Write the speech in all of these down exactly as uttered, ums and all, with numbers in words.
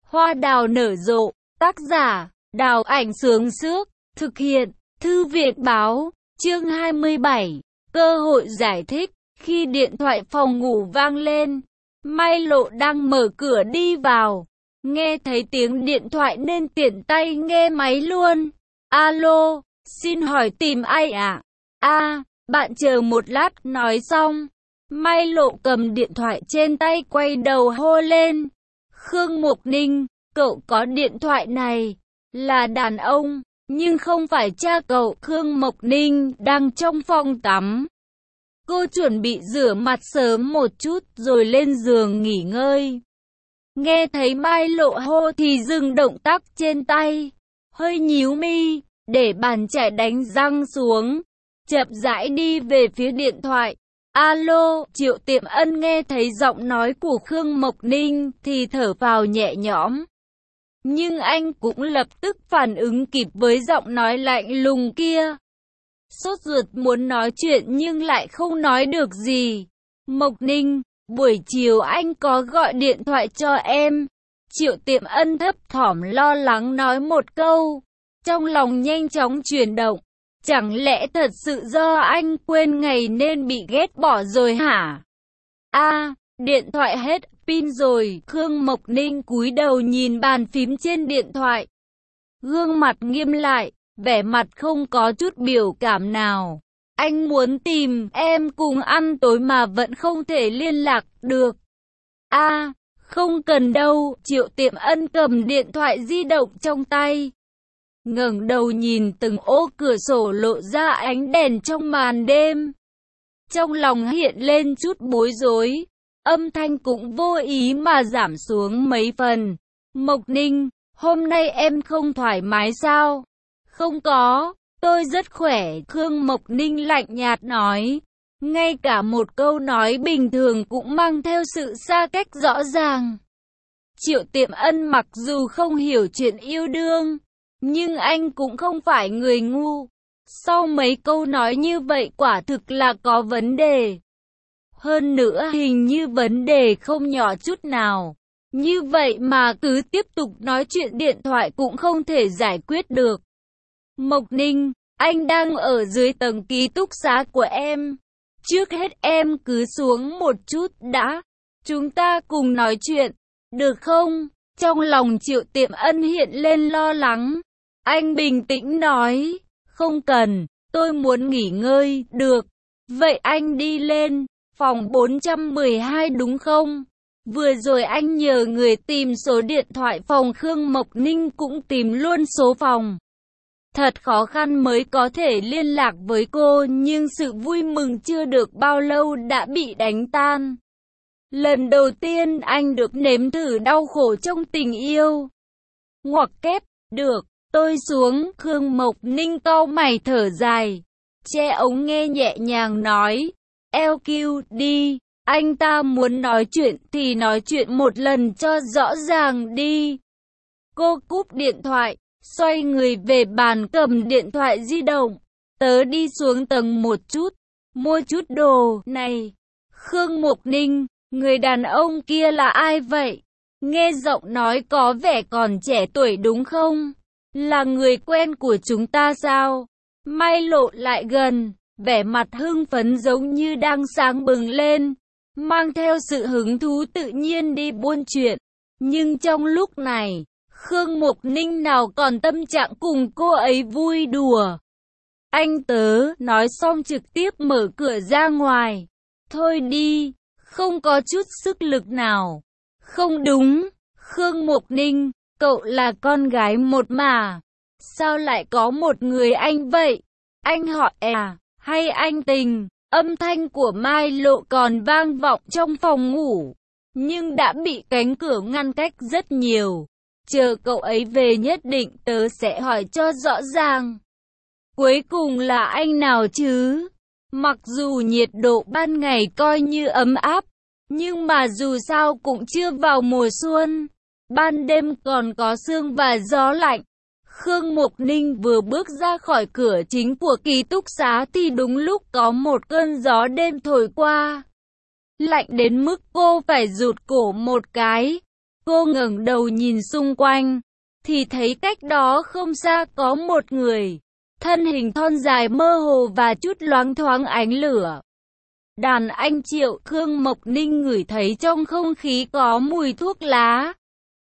Hoa đào nở rộ, tác giả, Đào Ảnh Sướng Sước, thực hiện, Thư viện Báo, chương hai mươi bảy, cơ hội giải thích, khi điện thoại phòng ngủ vang lên, Mai Lộ đang mở cửa đi vào, nghe thấy tiếng điện thoại nên tiện tay nghe máy luôn. Alo, xin hỏi tìm ai ạ? À? À, bạn chờ một lát, nói xong. Mai Lộ cầm điện thoại trên tay quay đầu hô lên. Khương Mộc Ninh, cậu có điện thoại này, là đàn ông, nhưng không phải cha cậu. Khương Mộc Ninh đang trong phòng tắm. Cô chuẩn bị rửa mặt sớm một chút rồi lên giường nghỉ ngơi. Nghe thấy Mai Lộ hô thì dừng động tác trên tay, hơi nhíu mi, để bàn chải đánh răng xuống, chậm rãi đi về phía điện thoại. Alo, Triệu Tiệm Ân nghe thấy giọng nói của Khương Mộc Ninh thì thở phào nhẹ nhõm. Nhưng anh cũng lập tức phản ứng kịp với giọng nói lạnh lùng kia. Sốt ruột muốn nói chuyện nhưng lại không nói được gì. Mộc Ninh, buổi chiều anh có gọi điện thoại cho em. Triệu Tiệm Ân thấp thỏm lo lắng nói một câu. Trong lòng nhanh chóng chuyển động. Chẳng lẽ thật sự do anh quên ngày nên bị ghét bỏ rồi hả? A, à, điện thoại hết pin rồi. Khương Mộc Ninh cúi đầu nhìn bàn phím trên điện thoại. Gương mặt nghiêm lại, vẻ mặt không có chút biểu cảm nào. Anh muốn tìm em cùng ăn tối mà vẫn không thể liên lạc được. A, à, không cần đâu. Triệu Tiệm Ân cầm điện thoại di động trong tay, ngẩng đầu nhìn từng ô cửa sổ lộ ra ánh đèn trong màn đêm. Trong lòng hiện lên chút bối rối, âm thanh cũng vô ý mà giảm xuống mấy phần. Mộc Ninh, hôm nay em không thoải mái sao? Không có, tôi rất khỏe. Khương Mộc Ninh lạnh nhạt nói. Ngay cả một câu nói bình thường cũng mang theo sự xa cách rõ ràng. Triệu Tiệm Ân mặc dù không hiểu chuyện yêu đương, nhưng anh cũng không phải người ngu. Sau mấy câu nói như vậy quả thực là có vấn đề. Hơn nữa hình như vấn đề không nhỏ chút nào. Như vậy mà cứ tiếp tục nói chuyện điện thoại cũng không thể giải quyết được. Mộc Ninh, anh đang ở dưới tầng ký túc xá của em. Trước hết em cứ xuống một chút đã. Chúng ta cùng nói chuyện, được không? Trong lòng Triệu Tiệm Ân hiện lên lo lắng. Anh bình tĩnh nói, không cần, tôi muốn nghỉ ngơi. Được, vậy anh đi lên, phòng bốn trăm mười hai đúng không? Vừa rồi anh nhờ người tìm số điện thoại phòng Khương Mộc Ninh cũng tìm luôn số phòng. Thật khó khăn mới có thể liên lạc với cô, nhưng sự vui mừng chưa được bao lâu đã bị đánh tan. Lần đầu tiên anh được nếm thử đau khổ trong tình yêu. Ngoặc kép, được. Tôi xuống. Khương Mộc Ninh cau mày thở dài, che ống nghe nhẹ nhàng nói. lờ quy đi, anh ta muốn nói chuyện thì nói chuyện một lần cho rõ ràng đi. Cô cúp điện thoại, xoay người về bàn cầm điện thoại di động. Tớ đi xuống tầng một chút, mua chút đồ này. Khương Mộc Ninh, người đàn ông kia là ai vậy? Nghe giọng nói có vẻ còn trẻ tuổi đúng không? Là người quen của chúng ta sao? Mai Lộ lại gần, vẻ mặt hưng phấn giống như đang sáng bừng lên, mang theo sự hứng thú tự nhiên đi buôn chuyện. Nhưng trong lúc này, Khương Mộc Ninh nào còn tâm trạng cùng cô ấy vui đùa. Anh tớ, nói xong trực tiếp mở cửa ra ngoài. Thôi đi, không có chút sức lực nào. Không đúng, Khương Mộc Ninh, cậu là con gái một mà. Sao lại có một người anh vậy? Anh hỏi à, hay anh tình? Âm thanh của Mai Lộ còn vang vọng trong phòng ngủ, nhưng đã bị cánh cửa ngăn cách rất nhiều. Chờ cậu ấy về nhất định tớ sẽ hỏi cho rõ ràng. Cuối cùng là anh nào chứ? Mặc dù nhiệt độ ban ngày coi như ấm áp, nhưng mà dù sao cũng chưa vào mùa xuân. Ban đêm còn có sương và gió lạnh. Khương Mộc Ninh vừa bước ra khỏi cửa chính của ký túc xá thì đúng lúc có một cơn gió đêm thổi qua. Lạnh đến mức cô phải rụt cổ một cái. Cô ngẩng đầu nhìn xung quanh, thì thấy cách đó không xa có một người, thân hình thon dài mơ hồ và chút loáng thoáng ánh lửa. Đàn anh Triệu. Khương Mộc Ninh ngửi thấy trong không khí có mùi thuốc lá.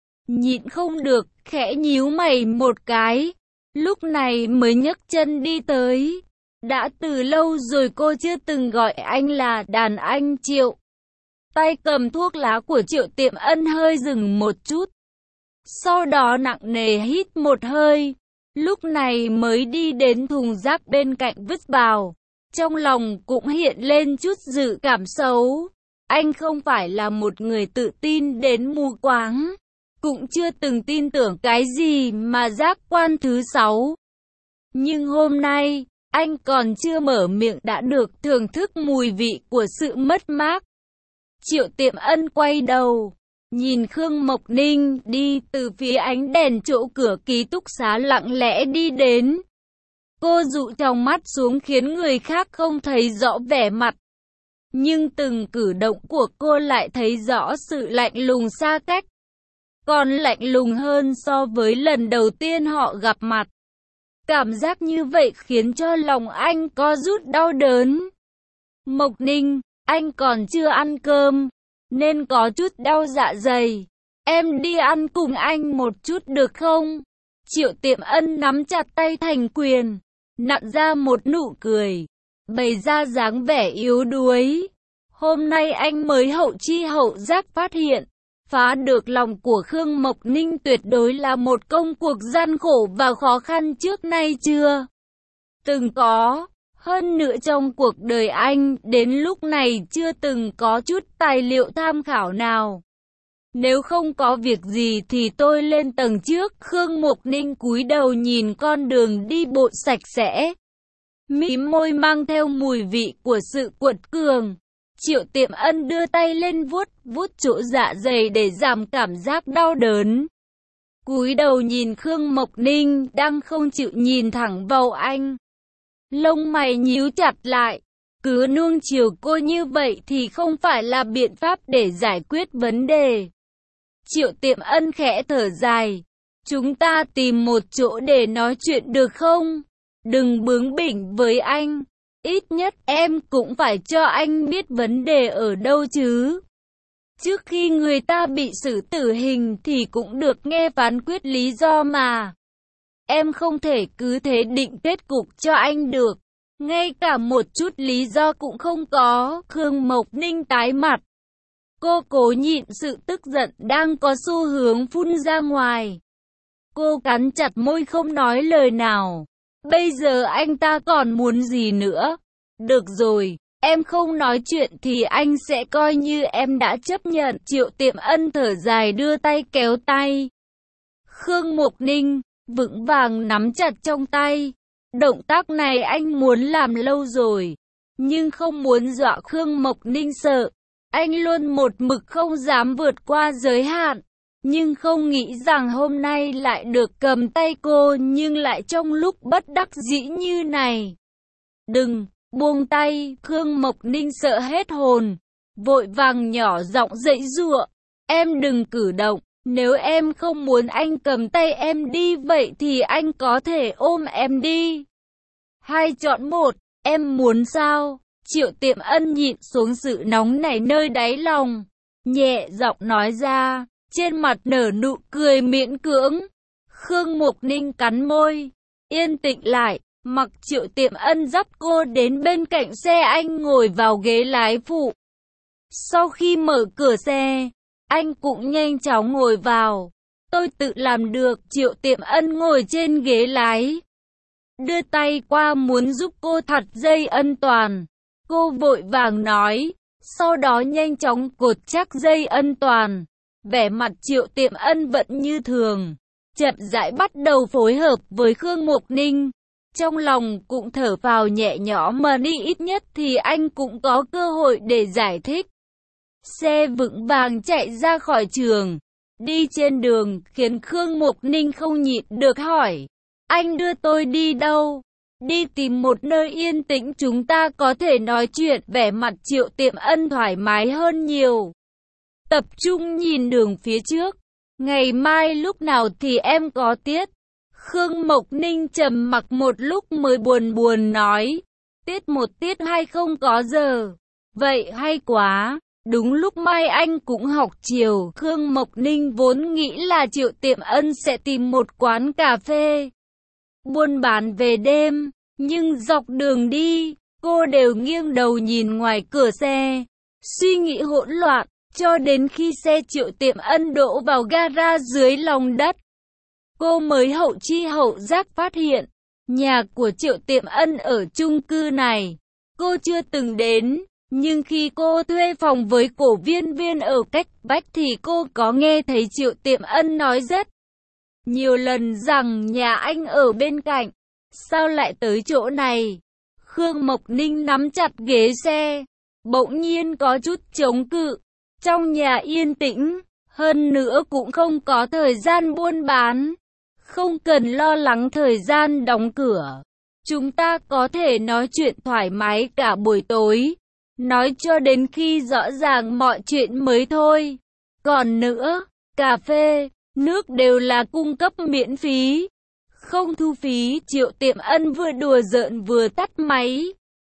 Nhịn không được, khẽ nhíu mày một cái. Lúc này mới nhấc chân đi tới. Đã từ lâu rồi cô chưa từng gọi anh là đàn anh Triệu. Tay cầm thuốc lá của Triệu Tiệm Ân hơi dừng một chút. Sau đó nặng nề hít một hơi. Lúc này mới đi đến thùng rác bên cạnh vứt vào. Trong lòng cũng hiện lên chút dự cảm xấu. Anh không phải là một người tự tin đến mù quáng. Cũng chưa từng tin tưởng cái gì mà giác quan thứ sáu. Nhưng hôm nay, anh còn chưa mở miệng đã được thưởng thức mùi vị của sự mất mát. Triệu Tiệm Ân quay đầu, nhìn Khương Mộc Ninh đi từ phía ánh đèn chỗ cửa ký túc xá lặng lẽ đi đến. Cô dụ trong mắt xuống khiến người khác không thấy rõ vẻ mặt. Nhưng từng cử động của cô lại thấy rõ sự lạnh lùng xa cách. Còn lạnh lùng hơn so với lần đầu tiên họ gặp mặt. Cảm giác như vậy khiến cho lòng anh có rút đau đớn. Mộc Ninh, anh còn chưa ăn cơm, nên có chút đau dạ dày. Em đi ăn cùng anh một chút được không? Triệu Tiệm Ân nắm chặt tay thành quyền, nặn ra một nụ cười, bày ra dáng vẻ yếu đuối. Hôm nay anh mới hậu chi hậu giác phát hiện, phá được lòng của Khương Mộc Ninh tuyệt đối là một công cuộc gian khổ và khó khăn trước nay chưa từng có. Hơn nữa trong cuộc đời anh, đến lúc này chưa từng có chút tài liệu tham khảo nào. Nếu không có việc gì thì tôi lên tầng trước. Khương Mộc Ninh cúi đầu nhìn con đường đi bộ sạch sẽ. Mím môi mang theo mùi vị của sự cuột cường. Triệu Tiệm Ân đưa tay lên vuốt, vuốt chỗ dạ dày để giảm cảm giác đau đớn. Cúi đầu nhìn Khương Mộc Ninh đang không chịu nhìn thẳng vào anh. Lông mày nhíu chặt lại. Cứ nuông chiều cô như vậy thì không phải là biện pháp để giải quyết vấn đề. Triệu Tiệm Ân khẽ thở dài. Chúng ta tìm một chỗ để nói chuyện được không? Đừng bướng bỉnh với anh. Ít nhất em cũng phải cho anh biết vấn đề ở đâu chứ. Trước khi người ta bị xử tử hình thì cũng được nghe phán quyết lý do mà. Em không thể cứ thế định kết cục cho anh được. Ngay cả một chút lý do cũng không có. Khương Mộc Ninh tái mặt. Cô cố nhịn sự tức giận đang có xu hướng phun ra ngoài. Cô cắn chặt môi không nói lời nào. Bây giờ anh ta còn muốn gì nữa? Được rồi, em không nói chuyện thì anh sẽ coi như em đã chấp nhận. Triệu Tiệm Ân thở dài đưa tay kéo tay Khương Mộc Ninh, vững vàng nắm chặt trong tay. Động tác này anh muốn làm lâu rồi, nhưng không muốn dọa Khương Mộc Ninh sợ. Anh luôn một mực không dám vượt qua giới hạn. Nhưng không nghĩ rằng hôm nay lại được cầm tay cô nhưng lại trong lúc bất đắc dĩ như này. Đừng, buông tay. Khương Mộc Ninh sợ hết hồn, vội vàng nhỏ giọng giãy giụa. Em đừng cử động, nếu em không muốn anh cầm tay em đi vậy thì anh có thể ôm em đi. Hai chọn một, em muốn sao? Triệu Tiệm Ân nhịn xuống sự nóng nảy nơi đáy lòng, nhẹ giọng nói ra, trên mặt nở nụ cười miễn cưỡng. Khương Mộc Ninh cắn môi, yên tĩnh lại, mặc Triệu Tiệm Ân dắt cô đến bên cạnh xe. Anh ngồi vào ghế lái phụ. Sau khi mở cửa xe, anh cũng nhanh chóng ngồi vào. Tôi tự làm được. Triệu Tiệm Ân ngồi trên ghế lái, đưa tay qua muốn giúp cô thắt dây an toàn. Cô vội vàng nói, sau đó nhanh chóng cột chắc dây an toàn. Vẻ mặt Triệu Tiệm Ân vẫn như thường, chậm rãi bắt đầu phối hợp với Khương Mộc Ninh. Trong lòng cũng thở phào nhẹ nhõm mà đi, ít nhất thì anh cũng có cơ hội để giải thích. Xe vững vàng chạy ra khỏi trường. Đi trên đường khiến Khương Mộc Ninh không nhịn được hỏi, anh đưa tôi đi đâu? Đi tìm một nơi yên tĩnh chúng ta có thể nói chuyện. Vẻ mặt Triệu Tiệm Ân thoải mái hơn nhiều, tập trung nhìn đường phía trước. Ngày mai lúc nào thì em có tiết? Khương Mộc Ninh trầm mặc một lúc mới buồn buồn nói. Tiết một tiết hay không có giờ. Vậy hay quá. Đúng lúc mai anh cũng học chiều. Khương Mộc Ninh vốn nghĩ là Triệu Tiệm Ân sẽ tìm một quán cà phê buôn bán về đêm. Nhưng dọc đường đi, cô đều nghiêng đầu nhìn ngoài cửa xe. Suy nghĩ hỗn loạn, cho đến khi xe Triệu Tiệm Ân đỗ vào gara dưới lòng đất. Cô mới hậu chi hậu giác phát hiện, nhà của Triệu Tiệm Ân ở chung cư này. Cô chưa từng đến, nhưng khi cô thuê phòng với Cổ Viên Viên ở cách vách thì cô có nghe thấy Triệu Tiệm Ân nói rất nhiều lần rằng nhà anh ở bên cạnh. Sao lại tới chỗ này? Khương Mộc Ninh nắm chặt ghế xe, bỗng nhiên có chút chống cự. Trong nhà yên tĩnh, hơn nữa cũng không có thời gian buôn bán. Không cần lo lắng thời gian đóng cửa. Chúng ta có thể nói chuyện thoải mái cả buổi tối. Nói cho đến khi rõ ràng mọi chuyện mới thôi. Còn nữa, cà phê, nước đều là cung cấp miễn phí. Không thu phí. Triệu Tiệm Ân vừa đùa giỡn vừa tắt máy.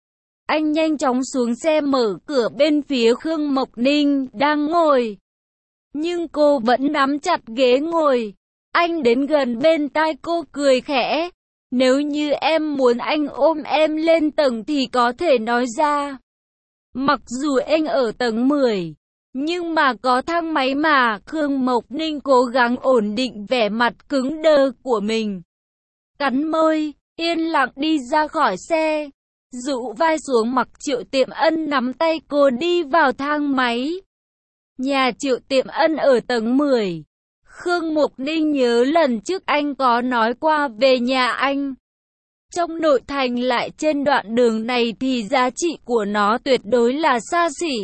Anh nhanh chóng xuống xe mở cửa bên phía Khương Mộc Ninh đang ngồi. Nhưng cô vẫn nắm chặt ghế ngồi. Anh đến gần bên tai cô cười khẽ. Nếu như em muốn anh ôm em lên tầng thì có thể nói ra. Mặc dù anh ở tầng mười, nhưng mà có thang máy mà. Khương Mộc Ninh cố gắng ổn định vẻ mặt cứng đơ của mình. Cắn môi, yên lặng đi ra khỏi xe. Dụ vai xuống mặc Triệu Tiệm Ân nắm tay cô đi vào thang máy. Nhà Triệu Tiệm Ân ở tầng mười. Khương Mộc Ninh nhớ lần trước anh có nói qua về nhà anh. Trong nội thành lại trên đoạn đường này thì giá trị của nó tuyệt đối là xa xỉ.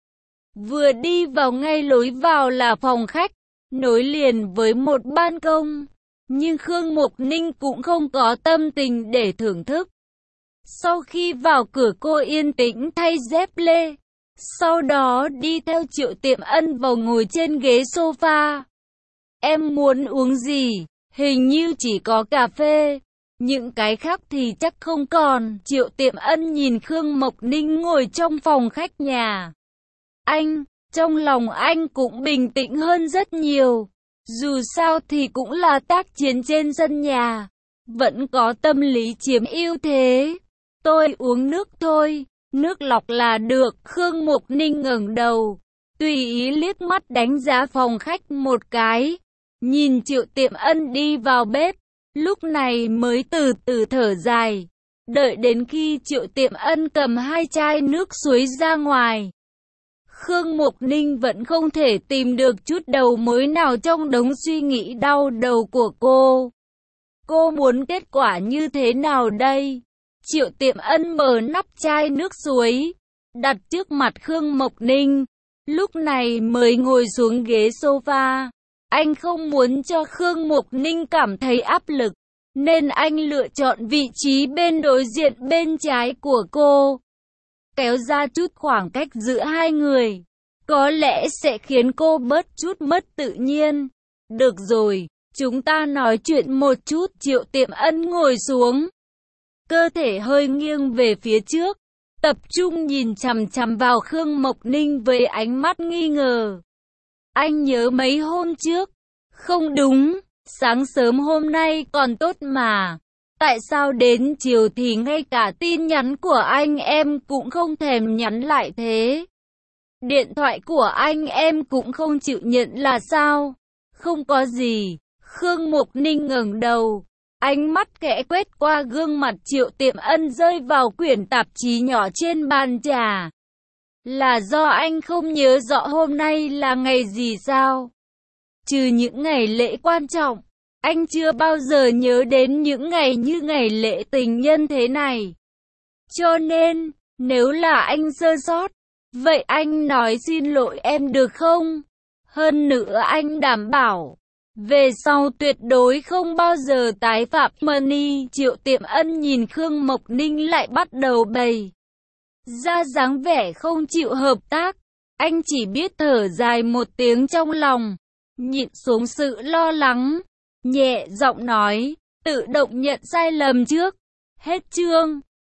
Vừa đi vào ngay lối vào là phòng khách, nối liền với một ban công. Nhưng Khương Mộc Ninh cũng không có tâm tình để thưởng thức. Sau khi vào cửa cô yên tĩnh thay dép lê. Sau đó đi theo Triệu Tiệm Ân vào ngồi trên ghế sofa. Em muốn uống gì? Hình như chỉ có cà phê. Những cái khác thì chắc không còn. Triệu Tiệm Ân nhìn Khương Mộc Ninh ngồi trong phòng khách nhà anh. Trong lòng anh cũng bình tĩnh hơn rất nhiều. Dù sao thì cũng là tác chiến trên sân nhà. Vẫn có tâm lý chiếm ưu thế. Tôi uống nước thôi. Nước lọc là được. Khương Mộc Ninh ngẩng đầu, tùy ý liếc mắt đánh giá phòng khách một cái. Nhìn Triệu Tiệm Ân đi vào bếp, lúc này mới từ từ thở dài. Đợi đến khi Triệu Tiệm Ân cầm hai chai nước suối ra ngoài, Khương Mộc Ninh vẫn không thể tìm được chút đầu mối nào trong đống suy nghĩ đau đầu của cô. Cô muốn kết quả như thế nào đây? Triệu Tiệm Ân mở nắp chai nước suối, đặt trước mặt Khương Mộc Ninh, lúc này mới ngồi xuống ghế sofa. Anh không muốn cho Khương Mộc Ninh cảm thấy áp lực, nên anh lựa chọn vị trí bên đối diện bên trái của cô. Kéo ra chút khoảng cách giữa hai người, có lẽ sẽ khiến cô bớt chút mất tự nhiên. Được rồi, chúng ta nói chuyện một chút. Triệu Tiệm Ân ngồi xuống, cơ thể hơi nghiêng về phía trước, tập trung nhìn chằm chằm vào Khương Mộc Ninh với ánh mắt nghi ngờ. Anh nhớ mấy hôm trước. Không đúng, sáng sớm hôm nay còn tốt mà. Tại sao đến chiều thì ngay cả tin nhắn của anh em cũng không thèm nhắn lại thế? Điện thoại của anh em cũng không chịu nhận là sao? Không có gì. Khương Mộc Ninh ngẩng đầu, ánh mắt khẽ quét qua gương mặt Triệu Tiệm Ân rơi vào quyển tạp chí nhỏ trên bàn trà. Là do anh không nhớ rõ hôm nay là ngày gì sao? Trừ những ngày lễ quan trọng, anh chưa bao giờ nhớ đến những ngày như ngày lễ tình nhân thế này. Cho nên, nếu là anh sơ sót, vậy anh nói xin lỗi em được không? Hơn nữa anh đảm bảo, về sau tuyệt đối không bao giờ tái phạm. Money. Triệu Tiệm Ân nhìn Khương Mộc Ninh lại bắt đầu bày ra dáng vẻ không chịu hợp tác. Anh chỉ biết thở dài một tiếng trong lòng. nhịn xuống sự lo lắng, nhẹ giọng nói, tự động nhận sai lầm trước. Hết chương.